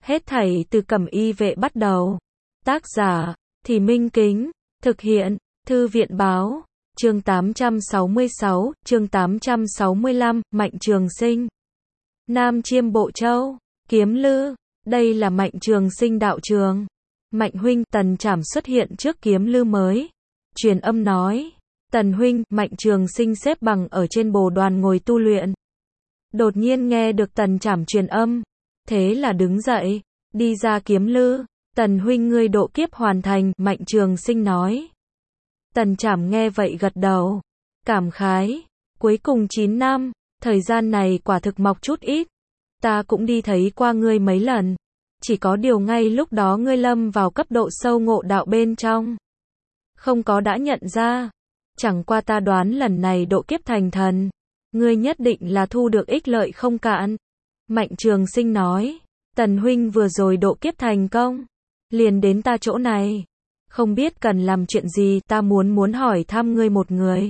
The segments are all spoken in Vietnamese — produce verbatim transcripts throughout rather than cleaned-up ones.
Hết thảy từ Cẩm Y Vệ bắt đầu. Tác giả, Thì Minh Kính. Thực hiện, Thư viện Báo. Chương tám trăm sáu mươi sáu, chương tám trăm sáu mươi lăm, Mạnh Trường Sinh. Nam Chiêm Bộ Châu, Kiếm Lư. Đây là Mạnh Trường Sinh đạo trường. Mạnh huynh, Tần Trảm xuất hiện trước Kiếm Lư mới. Truyền âm nói. Tần huynh, Mạnh Trường Sinh xếp bằng ở trên bồ đoàn ngồi tu luyện. Đột nhiên nghe được Tần Trảm truyền âm. Thế là đứng dậy, đi ra Kiếm Lư. Tần huynh ngươi độ kiếp hoàn thành, Mạnh Trường Sinh nói. Tần Trảm nghe vậy gật đầu. Cảm khái. Cuối cùng chín năm, thời gian này quả thực mọc chút ít. Ta cũng đi thấy qua ngươi mấy lần. Chỉ có điều ngay lúc đó ngươi lâm vào cấp độ sâu ngộ đạo bên trong. Không có đã nhận ra. Chẳng qua ta đoán lần này độ kiếp thành thần. Ngươi nhất định là thu được ích lợi không cạn. Mạnh Trường Sinh nói. Tần huynh vừa rồi độ kiếp thành công. Liền đến ta chỗ này. Không biết cần làm chuyện gì, ta muốn muốn hỏi thăm ngươi một người.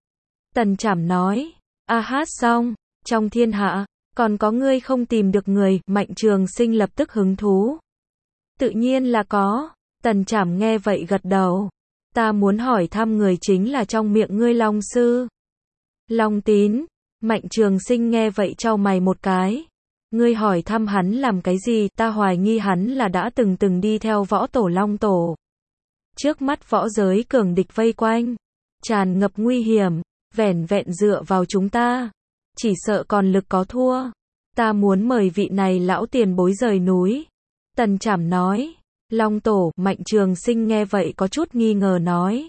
Tần Trảm nói. A hát xong, trong thiên hạ, còn có ngươi không tìm được người, Mạnh Trường Sinh lập tức hứng thú. Tự nhiên là có. Tần Trảm nghe vậy gật đầu. Ta muốn hỏi thăm người chính là trong miệng ngươi Long Sư. Long Tín. Mạnh Trường Sinh nghe vậy chau mày một cái. Ngươi hỏi thăm hắn làm cái gì, ta hoài nghi hắn là đã từng từng đi theo võ tổ Long Tổ. Trước mắt võ giới cường địch vây quanh, tràn ngập nguy hiểm, vẻn vẹn dựa vào chúng ta, chỉ sợ còn lực có thua. Ta muốn mời vị này lão tiền bối rời núi. Tần Trảm nói. Long Tổ, Mạnh Trường Sinh nghe vậy có chút nghi ngờ nói.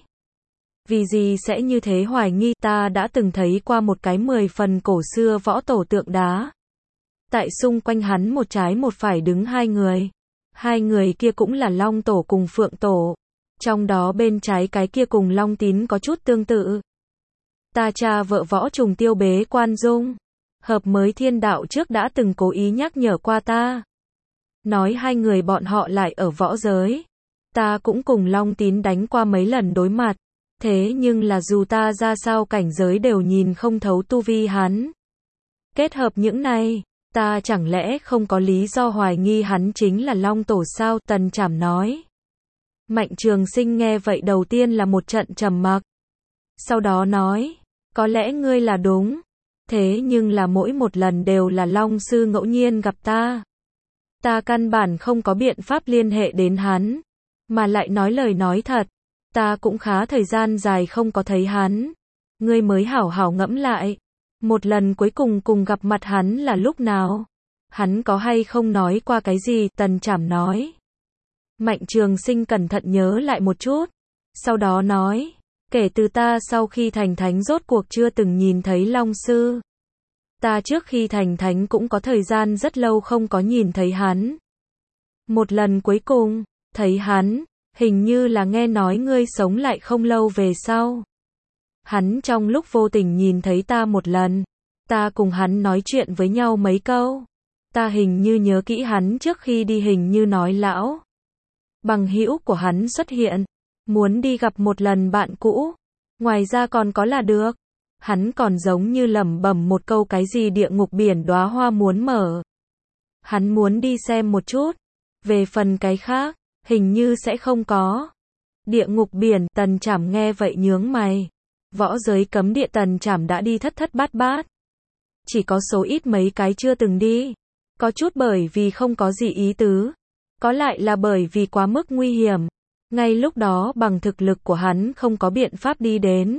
Vì gì sẽ như thế hoài nghi, ta đã từng thấy qua một cái mười phần cổ xưa võ tổ tượng đá. Tại xung quanh hắn một trái một phải đứng hai người. Hai người kia cũng là Long Tổ cùng Phượng Tổ. Trong đó bên trái cái kia cùng Long Tín có chút tương tự. Ta cha vợ võ trùng tiêu bế quan dung. Hợp mới thiên đạo trước đã từng cố ý nhắc nhở qua ta. Nói hai người bọn họ lại ở võ giới. Ta cũng cùng Long Tín đánh qua mấy lần đối mặt. Thế nhưng là dù ta ra sao cảnh giới đều nhìn không thấu tu vi hắn. Kết hợp những này, ta chẳng lẽ không có lý do hoài nghi hắn chính là Long Tổ sao? Tần Trảm nói. Mạnh Trường Sinh nghe vậy đầu tiên là một trận trầm mặc. Sau đó nói, có lẽ ngươi là đúng. Thế nhưng là mỗi một lần đều là Long Sư ngẫu nhiên gặp ta. Ta căn bản không có biện pháp liên hệ đến hắn. Mà lại nói lời nói thật. Ta cũng khá thời gian dài không có thấy hắn. Ngươi mới hảo hảo ngẫm lại. Một lần cuối cùng cùng gặp mặt hắn là lúc nào? Hắn có hay không nói qua cái gì? Tần Trảm nói. Mạnh Trường Sinh cẩn thận nhớ lại một chút. Sau đó nói. Kể từ ta sau khi thành thánh rốt cuộc chưa từng nhìn thấy Long Sư. Ta trước khi thành thánh cũng có thời gian rất lâu không có nhìn thấy hắn. Một lần cuối cùng, thấy hắn, hình như là nghe nói ngươi sống lại không lâu về sau. Hắn trong lúc vô tình nhìn thấy ta một lần. Ta cùng hắn nói chuyện với nhau mấy câu. Ta hình như nhớ kỹ hắn trước khi đi hình như nói lão bằng hữu của hắn xuất hiện. Muốn đi gặp một lần bạn cũ. Ngoài ra còn có là được. Hắn còn giống như lẩm bẩm một câu cái gì địa ngục biển đóa hoa muốn mở. Hắn muốn đi xem một chút. Về phần cái khác, hình như sẽ không có. Địa ngục biển, Tần Trảm nghe vậy nhướng mày. Võ giới cấm địa Tần Trảm đã đi thất thất bát bát. Chỉ có số ít mấy cái chưa từng đi. Có chút bởi vì không có gì ý tứ. Có lại là bởi vì quá mức nguy hiểm. Ngay lúc đó bằng thực lực của hắn không có biện pháp đi đến.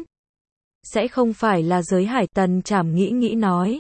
Sẽ không phải là giới hải. Tần Trảm nghĩ nghĩ nói.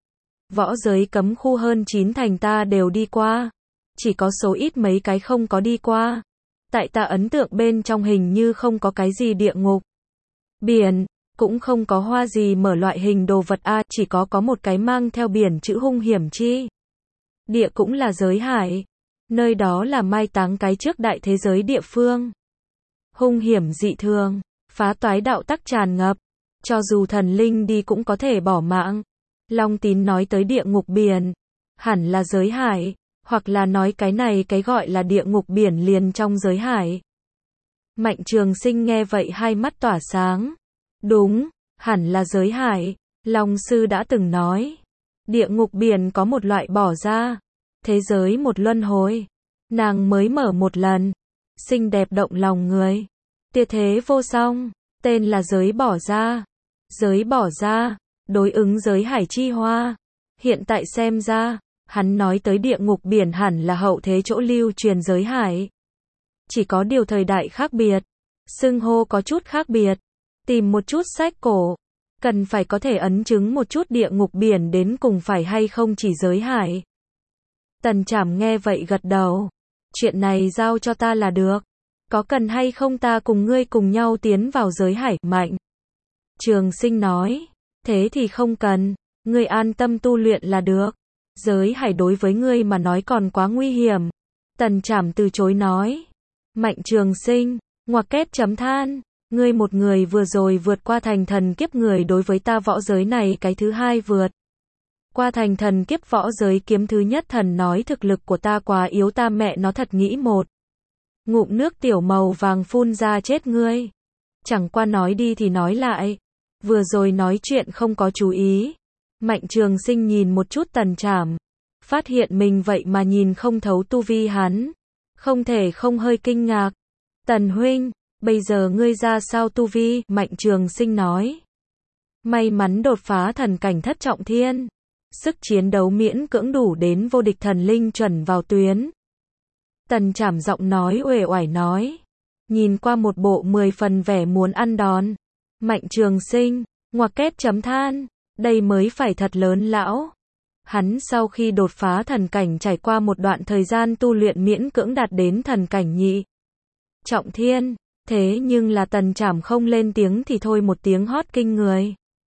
Võ giới cấm khu hơn chín thành ta đều đi qua. Chỉ có số ít mấy cái không có đi qua. Tại ta ấn tượng bên trong hình như không có cái gì địa ngục biển, cũng không có hoa gì mở loại hình đồ vật a, chỉ có có một cái mang theo biển chữ hung hiểm chi. Địa cũng là giới hải. Nơi đó là mai táng cái trước đại thế giới địa phương. Hung hiểm dị thường, phá toái đạo tắc tràn ngập. Cho dù thần linh đi cũng có thể bỏ mạng. Long Tín nói tới địa ngục biển. Hẳn là giới hải. Hoặc là nói cái này cái gọi là địa ngục biển liền trong giới hải. Mạnh Trường Sinh nghe vậy hai mắt tỏa sáng. Đúng, hẳn là giới hải. Long Sư đã từng nói. Địa ngục biển có một loại bỏ ra. thế giới một luân hồi. Nàng mới mở một lần. Xinh đẹp động lòng người. Tuyệt thế vô song. Tên là giới bỏ ra. Giới bỏ ra. Đối ứng giới hải chi hoa. Hiện tại xem ra, hắn nói tới địa ngục biển hẳn là hậu thế chỗ lưu truyền giới hải. Chỉ có điều thời đại khác biệt. Xưng hô có chút khác biệt. Tìm một chút sách cổ. Cần phải có thể ấn chứng một chút địa ngục biển đến cùng phải hay không chỉ giới hải. Tần Trảm nghe vậy gật đầu. Chuyện này giao cho ta là được. Có cần hay không ta cùng ngươi cùng nhau tiến vào giới hải? Mạnh Trường Sinh nói. Thế thì không cần. Ngươi an tâm tu luyện là được. Giới hải đối với ngươi mà nói còn quá nguy hiểm. Tần Trảm từ chối nói. Mạnh Trường Sinh, ngoặc kép chấm than. Ngươi một người vừa rồi vượt qua thành thần kiếp, người đối với ta võ giới này cái thứ hai vượt qua thành thần kiếp võ giới kiếm thứ nhất thần nói thực lực của ta quá yếu, ta mẹ nó thật nghĩ một ngụm nước tiểu màu vàng phun ra chết ngươi. Chẳng qua nói đi thì nói lại. Vừa rồi nói chuyện không có chú ý. Mạnh Trường Sinh nhìn một chút Tần Trảm. Phát hiện mình vậy mà nhìn không thấu tu vi hắn. Không thể không hơi kinh ngạc. Tần huynh, bây giờ ngươi ra sao tu vi? Mạnh Trường Sinh nói. May mắn đột phá thần cảnh thất trọng thiên. Sức chiến đấu miễn cưỡng đủ đến vô địch thần linh chuẩn vào tuyến. Tần Trảm giọng nói uể oải nói. Nhìn qua một bộ mười phần vẻ muốn ăn đòn. Mạnh Trường Sinh, ngoặc kép chấm than. Đây mới phải thật lớn lão. Hắn sau khi đột phá thần cảnh trải qua một đoạn thời gian tu luyện miễn cưỡng đạt đến thần cảnh nhị trọng thiên. Thế nhưng là Tần Trảm không lên tiếng thì thôi một tiếng hót kinh người.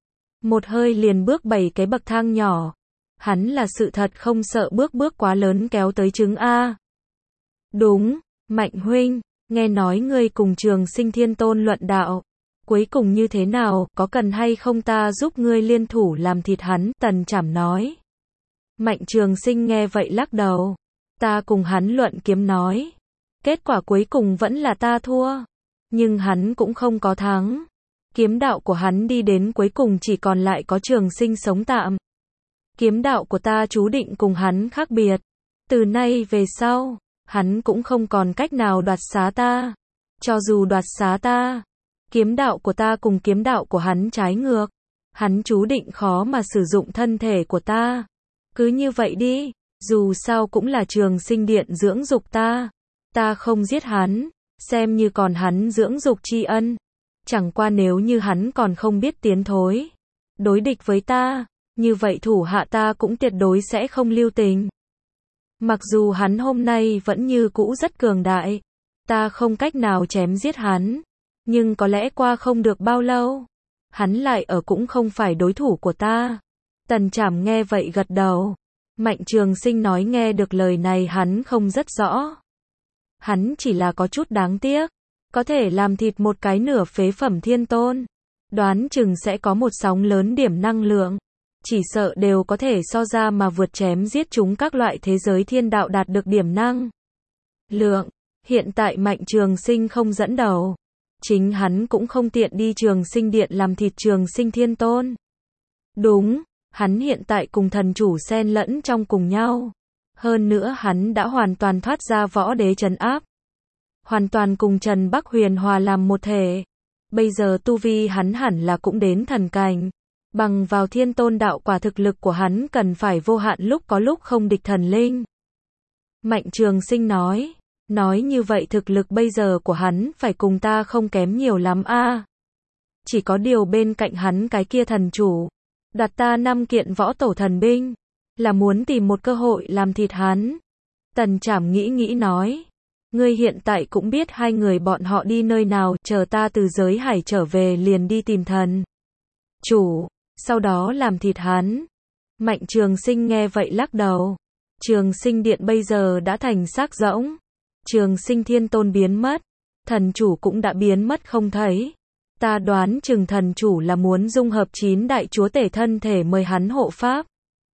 Một hơi liền bước bảy cái bậc thang nhỏ. Hắn là sự thật không sợ bước bước quá lớn kéo tới trứng A. Đúng, Mạnh huynh, nghe nói ngươi cùng Trường Sinh Thiên Tôn luận đạo. Cuối cùng như thế nào, có cần hay không ta giúp ngươi liên thủ làm thịt hắn? Tần Trảm nói. Mạnh Trường Sinh nghe vậy lắc đầu. Ta cùng hắn luận kiếm nói. Kết quả cuối cùng vẫn là ta thua. Nhưng hắn cũng không có thắng. Kiếm đạo của hắn đi đến cuối cùng chỉ còn lại có Trường Sinh sống tạm. Kiếm đạo của ta chú định cùng hắn khác biệt. Từ nay về sau, hắn cũng không còn cách nào đoạt xá ta. Cho dù đoạt xá ta, kiếm đạo của ta cùng kiếm đạo của hắn trái ngược. Hắn chú định khó mà sử dụng thân thể của ta. Cứ như vậy đi, dù sao cũng là Trường Sinh Điện dưỡng dục ta. Ta không giết hắn, xem như còn hắn dưỡng dục tri ân. Chẳng qua nếu như hắn còn không biết tiến thối, đối địch với ta, như vậy thủ hạ ta cũng tuyệt đối sẽ không lưu tình. Mặc dù hắn hôm nay vẫn như cũ rất cường đại, ta không cách nào chém giết hắn, nhưng có lẽ qua không được bao lâu, hắn lại ở cũng không phải đối thủ của ta. Tần Trảm nghe vậy gật đầu. Mạnh Trường Sinh nói nghe được lời này hắn không rất rõ. Hắn chỉ là có chút đáng tiếc. Có thể làm thịt một cái nửa phế phẩm thiên tôn. Đoán chừng sẽ có một sóng lớn điểm năng lượng. Chỉ sợ đều có thể so ra mà vượt chém giết chúng các loại thế giới thiên đạo đạt được điểm năng lượng. Hiện tại Mạnh Trường Sinh không dẫn đầu. Chính hắn cũng không tiện đi Trường Sinh Điện làm thịt Trường Sinh Thiên Tôn. Đúng, hắn hiện tại cùng thần chủ xen lẫn trong cùng nhau. Hơn nữa hắn đã hoàn toàn thoát ra võ đế trấn áp. Hoàn toàn cùng Trần Bắc Huyền hòa làm một thể. Bây giờ tu vi hắn hẳn là cũng đến thần cảnh. Bằng vào Thiên Tôn đạo quả thực lực của hắn cần phải vô hạn lúc có lúc không địch thần linh. Mạnh Trường Sinh nói. Nói như vậy thực lực bây giờ của hắn phải cùng ta không kém nhiều lắm a. À, chỉ có điều bên cạnh hắn cái kia thần chủ. Đặt ta năm kiện võ tổ thần binh. Là muốn tìm một cơ hội làm thịt hắn. Tần Trảm nghĩ nghĩ nói. Ngươi hiện tại cũng biết hai người bọn họ đi nơi nào, chờ ta từ giới hải trở về liền đi tìm thần chủ, sau đó làm thịt hắn. Mạnh Trường Sinh nghe vậy lắc đầu. Trường Sinh Điện bây giờ đã thành xác rỗng. Trường Sinh Thiên Tôn biến mất. Thần chủ cũng đã biến mất không thấy. Ta đoán chừng thần chủ là muốn dung hợp chín đại chúa tể thân thể mời hắn hộ pháp.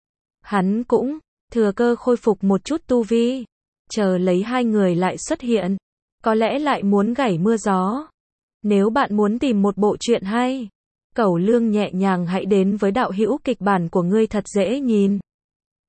Hắn cũng thừa cơ khôi phục một chút tu vi. Chờ lấy hai người lại xuất hiện. Có lẽ lại muốn gảy mưa gió. Nếu bạn muốn tìm một bộ truyện hay, Cẩu Lương nhẹ nhàng hãy đến với đạo hữu kịch bản của ngươi thật dễ nhìn.